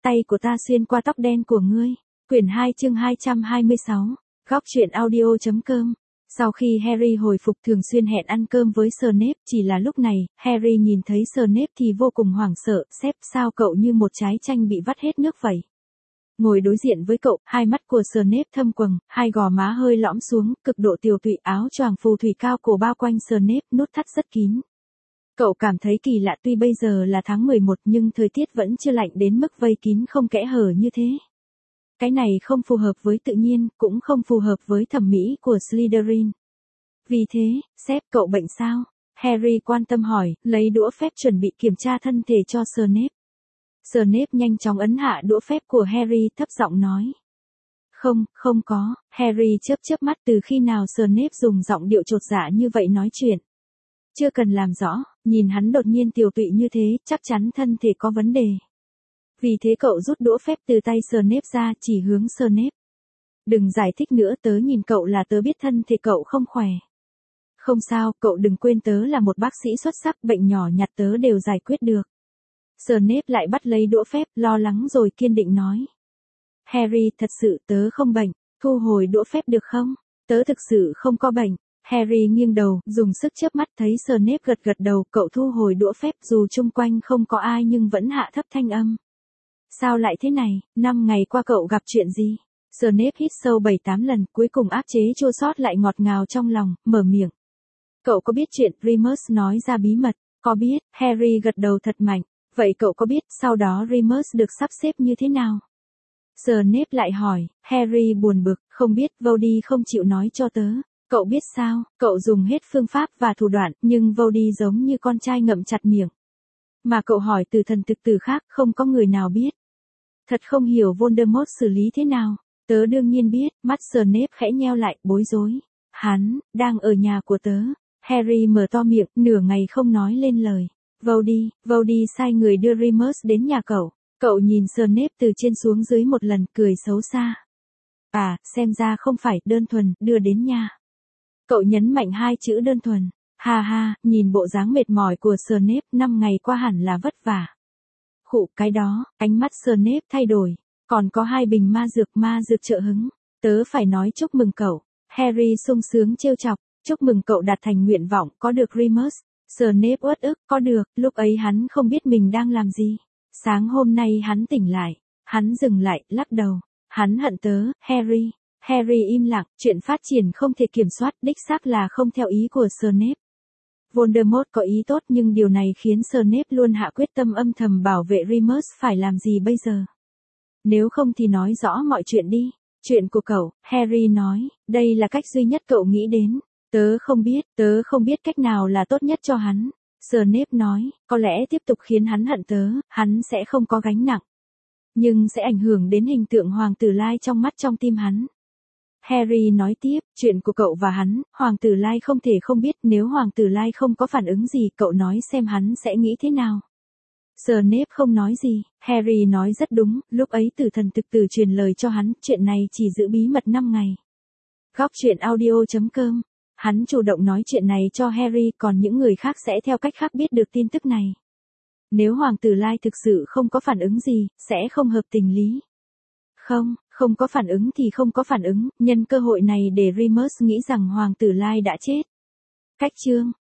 tay của ta xuyên qua tóc đen của ngươi. Quyển 2 chương 226, góc truyện audio.com. Sau khi Harry hồi phục thường xuyên hẹn ăn cơm với Snape, chỉ là lúc này, Harry nhìn thấy Snape thì vô cùng hoảng sợ, sếp sao cậu như một trái chanh bị vắt hết nước vậy. Ngồi đối diện với cậu, hai mắt của Snape thâm quầng, hai gò má hơi lõm xuống, cực độ tiều tụy, áo choàng phù thủy cao cổ bao quanh Snape, nút thắt rất kín. Cậu cảm thấy kỳ lạ, tuy bây giờ là tháng 11 nhưng thời tiết vẫn chưa lạnh đến mức vây kín không kẽ hở như thế. Cái này không phù hợp với tự nhiên, cũng không phù hợp với thẩm mỹ của Slytherin. Vì thế, sếp, cậu bệnh sao? Harry quan tâm hỏi, lấy đũa phép chuẩn bị kiểm tra thân thể cho Snape. Snape nhanh chóng ấn hạ đũa phép của Harry, thấp giọng nói. Không có. Harry chớp mắt, từ khi nào Snape dùng giọng điệu chột dạ như vậy nói chuyện. Chưa cần làm rõ, nhìn hắn đột nhiên tiều tụy như thế, chắc chắn thân thể có vấn đề. Vì thế cậu rút đũa phép từ tay Snape ra, chỉ hướng Snape. Đừng giải thích nữa, tớ nhìn cậu là tớ biết thân thể cậu không khỏe. Không sao, cậu đừng quên tớ là một bác sĩ xuất sắc, bệnh nhỏ nhặt tớ đều giải quyết được. Snape lại bắt lấy đũa phép, lo lắng rồi kiên định nói. Harry, thật sự tớ không bệnh, thu hồi đũa phép được không? Tớ thực sự không có bệnh. Harry nghiêng đầu, dùng sức chớp mắt, thấy Snape gật đầu, cậu thu hồi đũa phép, dù chung quanh không có ai nhưng vẫn hạ thấp thanh âm. Sao lại thế này, 5 ngày qua cậu gặp chuyện gì? Snape hít sâu 7-8 lần, cuối cùng áp chế chua xót lại ngọt ngào trong lòng, mở miệng. Cậu có biết chuyện Remus nói ra bí mật? Có biết, Harry gật đầu thật mạnh. Vậy cậu có biết sau đó Remus được sắp xếp như thế nào? Snape lại hỏi. Harry buồn bực, không biết, Voldy không chịu nói cho tớ. Cậu biết sao, cậu dùng hết phương pháp và thủ đoạn, nhưng Voldy giống như con trai ngậm chặt miệng. Mà cậu hỏi từ thần thực tử khác, không có người nào biết. Thật không hiểu Voldemort xử lý thế nào. Tớ đương nhiên biết, mắt Snape khẽ nheo lại, bối rối. Hắn, đang ở nhà của tớ. Harry mở to miệng, nửa ngày không nói lên lời. Voldy sai người đưa Remus đến nhà cậu. Cậu nhìn Snape từ trên xuống dưới một lần, cười xấu xa. À, xem ra không phải đơn thuần, đưa đến nhà. Cậu nhấn mạnh hai chữ đơn thuần. Ha, nhìn bộ dáng mệt mỏi của Snape, 5 ngày qua hẳn là vất vả. Khụ, cái đó, ánh mắt Snape thay đổi. Còn có 2 bình ma dược trợ hứng. Tớ phải nói chúc mừng cậu. Harry sung sướng trêu chọc. Chúc mừng cậu đạt thành nguyện vọng, có được Remus. Snape uất ức, có được, lúc ấy hắn không biết mình đang làm gì. Sáng hôm nay hắn tỉnh lại. Hắn dừng lại, lắc đầu. Hắn hận tớ, Harry. Harry im lặng, chuyện phát triển không thể kiểm soát, đích xác là không theo ý của Snape. Voldemort có ý tốt nhưng điều này khiến Snape luôn hạ quyết tâm âm thầm bảo vệ Remus. Phải làm gì bây giờ? Nếu không thì nói rõ mọi chuyện đi. Chuyện của cậu, Harry nói, đây là cách duy nhất cậu nghĩ đến. Tớ không biết cách nào là tốt nhất cho hắn. Snape nói, có lẽ tiếp tục khiến hắn hận tớ, hắn sẽ không có gánh nặng. Nhưng sẽ ảnh hưởng đến hình tượng Hoàng tử Lai trong tim hắn. Harry nói tiếp, chuyện của cậu và hắn, Hoàng tử Lai không thể không biết, nếu Hoàng tử Lai không có phản ứng gì, cậu nói xem hắn sẽ nghĩ thế nào. Snape không nói gì, Harry nói rất đúng, lúc ấy tử thần thực tử truyền lời cho hắn, chuyện này chỉ giữ bí mật 5 ngày. Góc truyện audio.com. Hắn chủ động nói chuyện này cho Harry, còn những người khác sẽ theo cách khác biết được tin tức này. Nếu Hoàng tử Lai thực sự không có phản ứng gì, sẽ không hợp tình lý. Không có phản ứng thì không có phản ứng, nhân cơ hội này để Remus nghĩ rằng Hoàng tử Lai đã chết. Cách chương